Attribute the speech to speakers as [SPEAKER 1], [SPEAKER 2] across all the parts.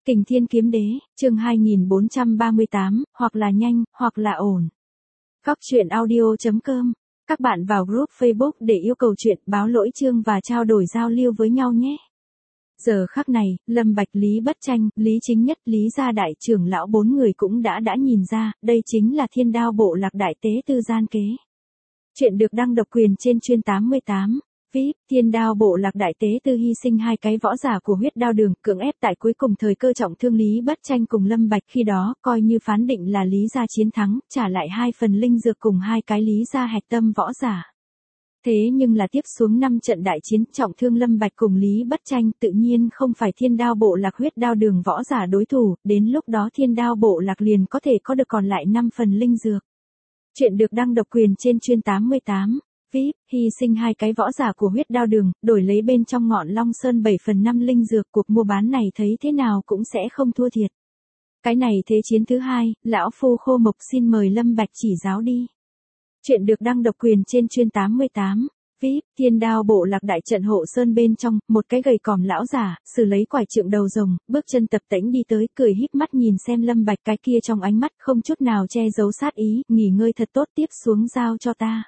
[SPEAKER 1] Kình Thiên Kiếm Đế, chương 2438, hoặc là nhanh, hoặc là ổn. Góc truyện audio.com. Các bạn vào group Facebook để yêu cầu chuyện, báo lỗi chương và trao đổi giao lưu với nhau nhé. Giờ khắc này, Lâm Bạch, Lý Bất Tranh, Lý Chính Nhất, Lý Gia Đại trưởng lão bốn người cũng đã nhìn ra, đây chính là Thiên Đao Bộ Lạc Đại Tế Tư gian kế. Chuyện được đăng độc quyền trên chuyên 88. VIP, Thiên Đao Bộ Lạc Đại Tế Tư hy sinh hai cái võ giả của huyết đao đường, cưỡng ép tại cuối cùng thời cơ trọng thương Lý Bất Tranh cùng Lâm Bạch, khi đó coi như phán định là Lý gia chiến thắng, trả lại 2 phần linh dược cùng 2 cái Lý gia hạch tâm võ giả. Thế nhưng là tiếp xuống 5 trận đại chiến, trọng thương Lâm Bạch cùng Lý Bất Tranh, tự nhiên không phải Thiên Đao Bộ Lạc huyết đao đường võ giả đối thủ, đến lúc đó Thiên Đao Bộ Lạc liền có thể có được còn lại 5 phần linh dược. Chuyện được đăng độc quyền trên chuyên 88. VIP, hy sinh hai cái võ giả của huyết đao đường, đổi lấy bên trong Ngọn Long Sơn 7/5 linh dược, cuộc mua bán này thấy thế nào cũng sẽ không thua thiệt. Cái này thế chiến thứ hai, lão phu Khô Mộc xin mời Lâm Bạch chỉ giáo đi. Chuyện được đăng độc quyền trên chuyên 88. VIP, Thiên Đao Bộ Lạc đại trận hộ sơn bên trong, một cái gầy còm lão giả, sử lấy quải trượng đầu rồng, bước chân tập tễnh đi tới, cười híp mắt nhìn xem Lâm Bạch, cái kia trong ánh mắt không chút nào che giấu sát ý, nghỉ ngơi thật tốt, tiếp xuống giao cho ta.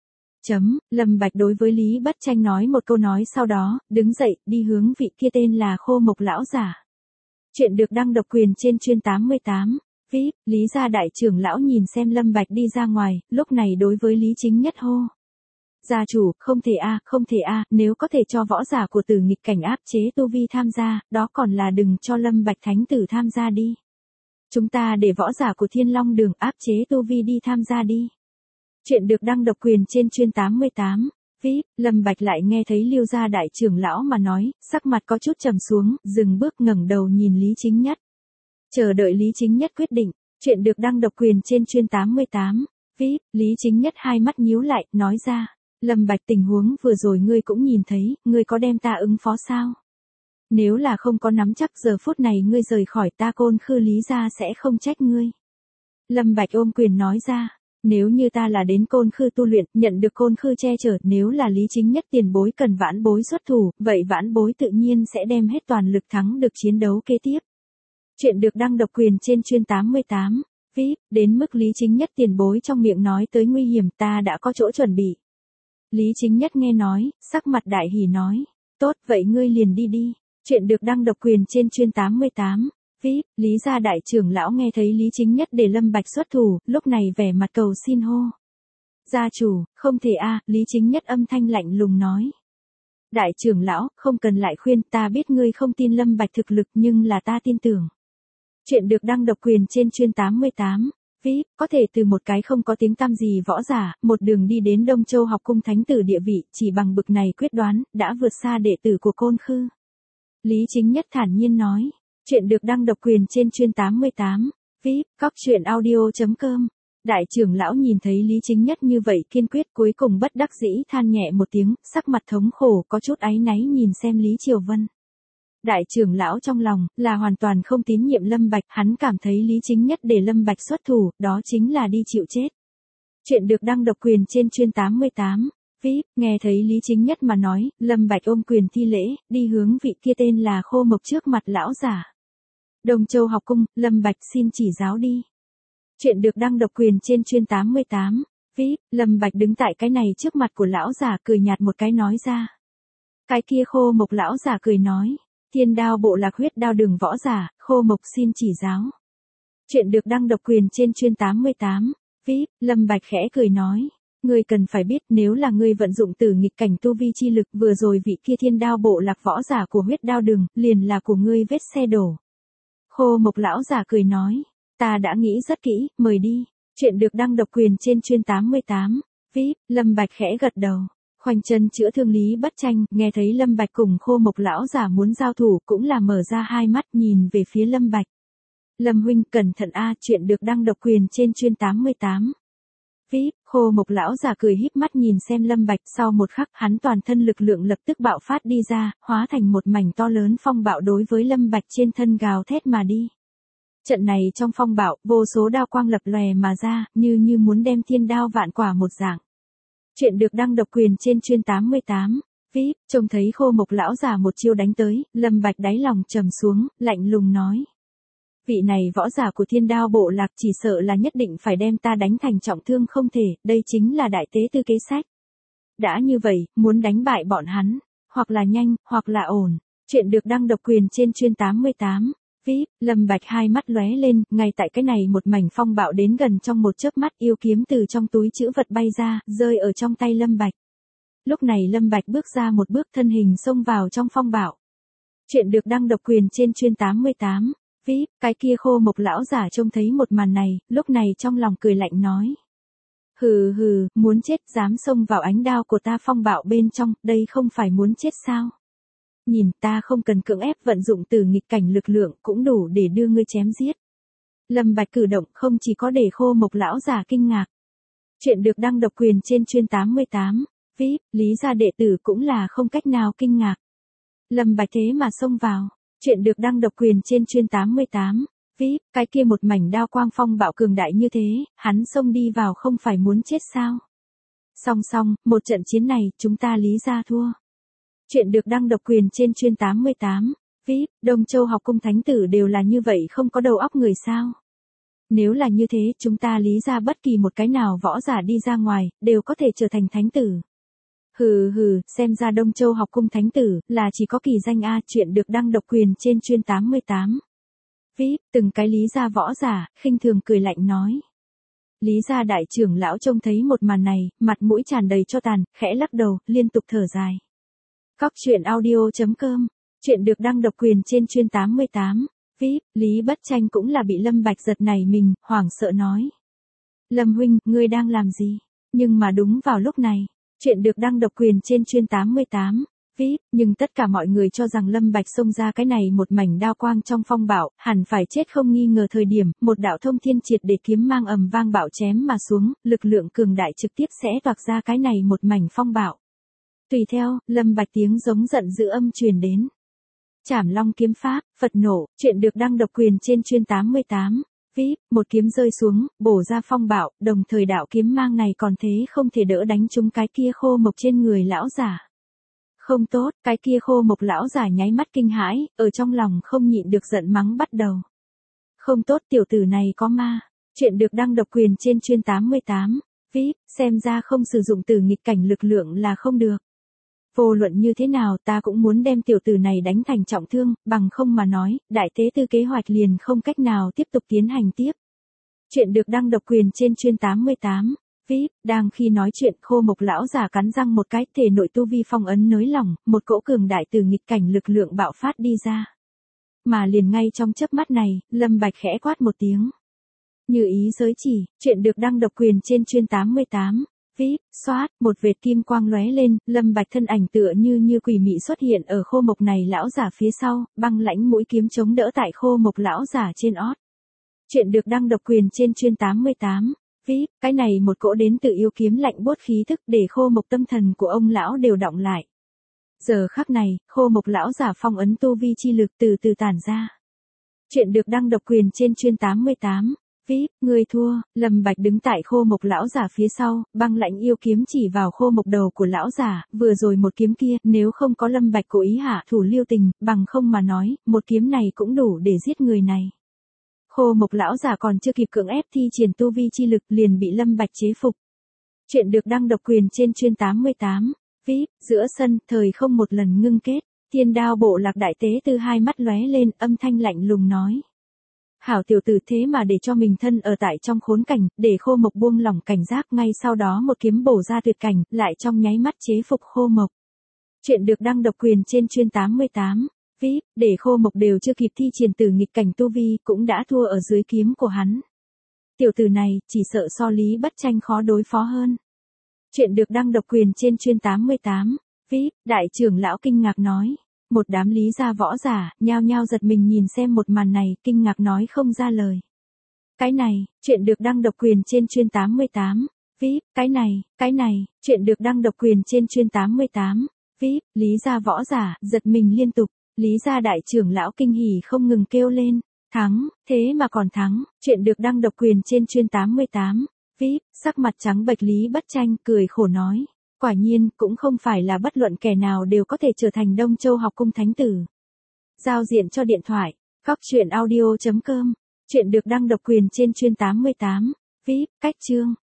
[SPEAKER 1] Lâm Bạch đối với Lý Bất Tranh nói một câu nói, sau đó, đứng dậy, đi hướng vị kia tên là Khô Mộc lão giả. Chuyện được đăng độc quyền trên chuyên 88. VIP, Lý gia đại trưởng lão nhìn xem Lâm Bạch đi ra ngoài, lúc này đối với Lý Chính Nhất hô. Gia chủ, không thể không thể nếu có thể cho võ giả của Tử Nghịch Cảnh áp chế tu vi tham gia, đó còn là đừng cho Lâm Bạch thánh tử tham gia đi. Chúng ta để võ giả của Thiên Long Đường áp chế tu vi đi tham gia đi. Chuyện được đăng độc quyền trên chuyên 88. VIP, Lâm Bạch lại nghe thấy Liêu gia đại trưởng lão mà nói, sắc mặt có chút trầm xuống, dừng bước ngẩng đầu nhìn Lý Chính Nhất. Chờ đợi Lý Chính Nhất quyết định. Chuyện được đăng độc quyền trên chuyên 88. VIP, Lý Chính Nhất hai mắt nhíu lại, nói ra. Lâm Bạch, tình huống vừa rồi ngươi cũng nhìn thấy, ngươi có đem ta ứng phó sao? Nếu là không có nắm chắc, giờ phút này ngươi rời khỏi ta Côn Khư Lý gia sẽ không trách ngươi. Lâm Bạch ôm quyền nói ra. Nếu như ta là đến Côn Khư tu luyện, nhận được Côn Khư che chở, nếu là Lý Chính Nhất tiền bối cần vãn bối xuất thủ, vậy vãn bối tự nhiên sẽ đem hết toàn lực thắng được chiến đấu kế tiếp. Chuyện được đăng độc quyền trên chuyên 88. VIP, đến mức Lý Chính Nhất tiền bối trong miệng nói tới nguy hiểm, ta đã có chỗ chuẩn bị. Lý Chính Nhất nghe nói, sắc mặt đại hỉ nói. Tốt, vậy ngươi liền đi đi. Chuyện được đăng độc quyền trên chuyên 88. VIP, Lý gia đại trưởng lão nghe thấy Lý Chính Nhất để Lâm Bạch xuất thủ, lúc này vẻ mặt cầu xin hô. Gia chủ, không thể Lý Chính Nhất âm thanh lạnh lùng nói. Đại trưởng lão, không cần lại khuyên, ta biết ngươi không tin Lâm Bạch thực lực nhưng là ta tin tưởng. Chuyện được đăng độc quyền trên chuyên 88. VIP, có thể từ một cái không có tiếng tăm gì võ giả, một đường đi đến Đông Châu học cung thánh tử địa vị, chỉ bằng bực này quyết đoán, đã vượt xa đệ tử của Côn Khư. Lý Chính Nhất thản nhiên nói. Chuyện được đăng độc quyền trên chuyên 88. VIP, góc truyện audio.com. Đại trưởng lão nhìn thấy Lý Chính Nhất như vậy kiên quyết, cuối cùng bất đắc dĩ than nhẹ một tiếng, sắc mặt thống khổ, có chút áy náy nhìn xem Lý Triều Vân. Đại trưởng lão trong lòng là hoàn toàn không tín nhiệm Lâm Bạch, hắn cảm thấy Lý Chính Nhất để Lâm Bạch xuất thủ, đó chính là đi chịu chết. Chuyện được đăng độc quyền trên chuyên 88. VIP, nghe thấy Lý Chính Nhất mà nói, Lâm Bạch ôm quyền thi lễ, đi hướng vị kia tên là Khô Mộc trước mặt lão giả. Đông Châu học cung, Lâm Bạch xin chỉ giáo đi. Chuyện được đăng độc quyền trên chuyên 88. VIP, Lâm Bạch đứng tại cái này trước mặt của lão giả, cười nhạt một cái nói ra. Cái kia Khô Mộc lão giả cười nói. Thiên Đao Bộ Lạc huyết đao đường võ giả, Khô Mộc xin chỉ giáo. Chuyện được đăng độc quyền trên chuyên 88. VIP, Lâm Bạch khẽ cười nói. Ngươi cần phải biết, nếu là ngươi vận dụng Tử Nghịch Cảnh tu vi chi lực, vừa rồi vị kia Thiên Đao Bộ Lạc võ giả của huyết đao đường, liền là của ngươi vết xe đổ. Khô Mộc lão giả cười nói. Ta đã nghĩ rất kỹ, mời đi. Chuyện được đăng độc quyền trên chuyên 88. VIP, Lâm Bạch khẽ gật đầu. Khoanh chân chữa thương Lý Bất Tranh, nghe thấy Lâm Bạch cùng Khô Mộc lão giả muốn giao thủ, cũng là mở ra hai mắt nhìn về phía Lâm Bạch. Lâm huynh, cẩn thận chuyện được đăng độc quyền trên chuyên 88. VIP, Khô Mộc lão giả cười híp mắt nhìn xem Lâm Bạch, sau một khắc hắn toàn thân lực lượng lập tức bạo phát đi ra, hóa thành một mảnh to lớn phong bạo đối với Lâm Bạch trên thân gào thét mà đi. Trận này trong phong bạo, vô số đao quang lập lòe mà ra, như muốn đem thiên đao vạn quả một dạng. Chuyện được đăng độc quyền trên chuyên 88. VIP, trông thấy Khô Mộc lão giả một chiêu đánh tới, Lâm Bạch đáy lòng trầm xuống, lạnh lùng nói. Vị này võ giả của Thiên Đao bộ lạc chỉ sợ là nhất định phải đem ta đánh thành trọng thương không thể, đây chính là đại tế tư kế sách. Đã như vậy, muốn đánh bại bọn hắn, hoặc là nhanh, hoặc là ổn. Chuyện được đăng độc quyền trên chuyên 88. VIP, Lâm Bạch hai mắt lóe lên, ngay tại cái này một mảnh phong bạo đến gần trong một chớp mắt, yêu kiếm từ trong túi trữ vật bay ra, rơi ở trong tay Lâm Bạch. Lúc này Lâm Bạch bước ra một bước, thân hình xông vào trong phong bạo. Chuyện được đăng độc quyền trên chuyên 88. VIP, cái kia Khô Mộc lão giả trông thấy một màn này, lúc này trong lòng cười lạnh nói. Hừ hừ, muốn chết dám xông vào ánh đao của ta phong bạo bên trong, đây không phải muốn chết sao? Nhìn ta không cần cưỡng ép vận dụng từ nghịch cảnh lực lượng cũng đủ để đưa ngươi chém giết. Lâm Bạch cử động không chỉ có để Khô Mộc lão giả kinh ngạc. Chuyện được đăng độc quyền trên chuyên 88. VIP, Lý gia đệ tử cũng là không cách nào kinh ngạc. Lâm Bạch thế mà xông vào. Chuyện được đăng độc quyền trên chuyên 88. VIP, cái kia một mảnh đao quang phong bạo cường đại như thế, hắn xông đi vào không phải muốn chết sao? Song song, một trận chiến này, chúng ta Lý gia thua. Chuyện được đăng độc quyền trên chuyên 88. VIP, Đông Châu học cung thánh tử đều là như vậy không có đầu óc người sao? Nếu là như thế, chúng ta Lý gia bất kỳ một cái nào võ giả đi ra ngoài, đều có thể trở thành thánh tử. Hừ hừ, xem ra Đông Châu học cung thánh tử, là chỉ có kỳ danh A. Chuyện được đăng độc quyền trên chuyên 88. VIP, từng cái Lý gia võ giả, khinh thường cười lạnh nói. Lý gia đại trưởng lão trông thấy một màn này, mặt mũi tràn đầy cho tàn, khẽ lắc đầu, liên tục thở dài. Cóc truyện audio.com. Chuyện được đăng độc quyền trên chuyên 88. VIP, Lý Bất Tranh cũng là bị Lâm Bạch giật nảy mình, hoảng sợ nói. Lâm huynh, ngươi đang làm gì? Nhưng mà đúng vào lúc này, chuyện được đăng độc quyền trên chuyên 88. VIP, nhưng tất cả mọi người cho rằng Lâm Bạch xông ra cái này một mảnh đao quang trong phong bạo, hẳn phải chết không nghi ngờ thời điểm, một đạo thông thiên triệt để kiếm mang ầm vang bạo chém mà xuống, lực lượng cường đại trực tiếp sẽ toạc ra cái này một mảnh phong bạo. Tùy theo, Lâm Bạch tiếng giống giận dữ âm truyền đến. Trảm Long kiếm pháp, Phật nộ, chuyện được đăng độc quyền trên chuyên 88. VIP, một kiếm rơi xuống, bổ ra phong bạo, đồng thời đạo kiếm mang này còn thế không thể đỡ đánh trúng cái kia Khô Mộc trên người lão giả. Không tốt, cái kia Khô Mộc lão giả nháy mắt kinh hãi, ở trong lòng không nhịn được giận mắng bắt đầu. Không tốt, tiểu tử này có ma. Chuyện được đăng độc quyền trên chuyên 88. VIP, xem ra không sử dụng từ nghịch cảnh lực lượng là không được. Vô luận như thế nào ta cũng muốn đem tiểu tử này đánh thành trọng thương, bằng không mà nói, đại tế tư kế hoạch liền không cách nào tiếp tục tiến hành tiếp. Chuyện được đăng độc quyền trên chuyên 88. VIP, đang khi nói chuyện Khô Mộc lão giả cắn răng một cái, thể nội tu vi phong ấn nới lỏng, một cỗ cường đại từ nghịch cảnh lực lượng bạo phát đi ra. Mà liền ngay trong chớp mắt này, Lâm Bạch khẽ quát một tiếng. Như ý giới chỉ, chuyện được đăng độc quyền trên chuyên 88. VIP, xoát, một vệt kim quang lóe lên, Lâm Bạch thân ảnh tựa như quỷ mị xuất hiện ở Khô Mộc này lão giả phía sau, băng lãnh mũi kiếm chống đỡ tại Khô Mộc lão giả trên ót. Chuyện được đăng độc quyền trên chuyên 88. VIP, cái này một cỗ đến từ yêu kiếm lạnh buốt khí thức để Khô Mộc tâm thần của ông lão đều đọng lại. Giờ khắc này, Khô Mộc lão giả phong ấn tu vi chi lực từ từ tản ra. Chuyện được đăng độc quyền trên chuyên 88. VIP, người thua. Lâm Bạch đứng tại Khô Mộc lão giả phía sau, băng lạnh yêu kiếm chỉ vào Khô Mộc đầu của lão giả, vừa rồi một kiếm kia, nếu không có Lâm Bạch cố ý hạ thủ lưu tình, bằng không mà nói, một kiếm này cũng đủ để giết người này. Khô Mộc lão giả còn chưa kịp cưỡng ép thi triển tu vi chi lực liền bị Lâm Bạch chế phục. Chuyện được đăng độc quyền trên chuyên 88. VIP, giữa sân, thời không một lần ngưng kết, Thiên Đao bộ lạc đại tế tư hai mắt lóe lên, âm thanh lạnh lùng nói. Hảo tiểu tử, thế mà để cho mình thân ở tại trong khốn cảnh, để Khô Mộc buông lỏng cảnh giác, ngay sau đó một kiếm bổ ra tuyệt cảnh, lại trong nháy mắt chế phục Khô Mộc. Chuyện được đăng độc quyền trên chuyên 88. VIP, để Khô Mộc đều chưa kịp thi triển từ nghịch cảnh tu vi, cũng đã thua ở dưới kiếm của hắn. Tiểu tử này, chỉ sợ so Lý Bất Tranh khó đối phó hơn. Chuyện được đăng độc quyền trên chuyên 88. VIP, đại trưởng lão kinh ngạc nói. Một đám Lý gia võ giả, nhao nhao giật mình nhìn xem một màn này, kinh ngạc nói không ra lời. Cái này, chuyện được đăng độc quyền trên chuyên 88. VIP, cái này, chuyện được đăng độc quyền trên chuyên 88. VIP, Lý gia võ giả, giật mình liên tục. Lý gia đại trưởng lão kinh hỉ không ngừng kêu lên. Thắng, thế mà còn thắng. Chuyện được đăng độc quyền trên chuyên 88. VIP, sắc mặt trắng bệch Lý Bất Tranh cười khổ nói. Quả nhiên, cũng không phải là bất luận kẻ nào đều có thể trở thành Đông Châu học cung thánh tử. Giao diện cho điện thoại. Cóc truyện audio.com. Chuyện được đăng độc quyền trên chuyên 88. VIP, cách chương.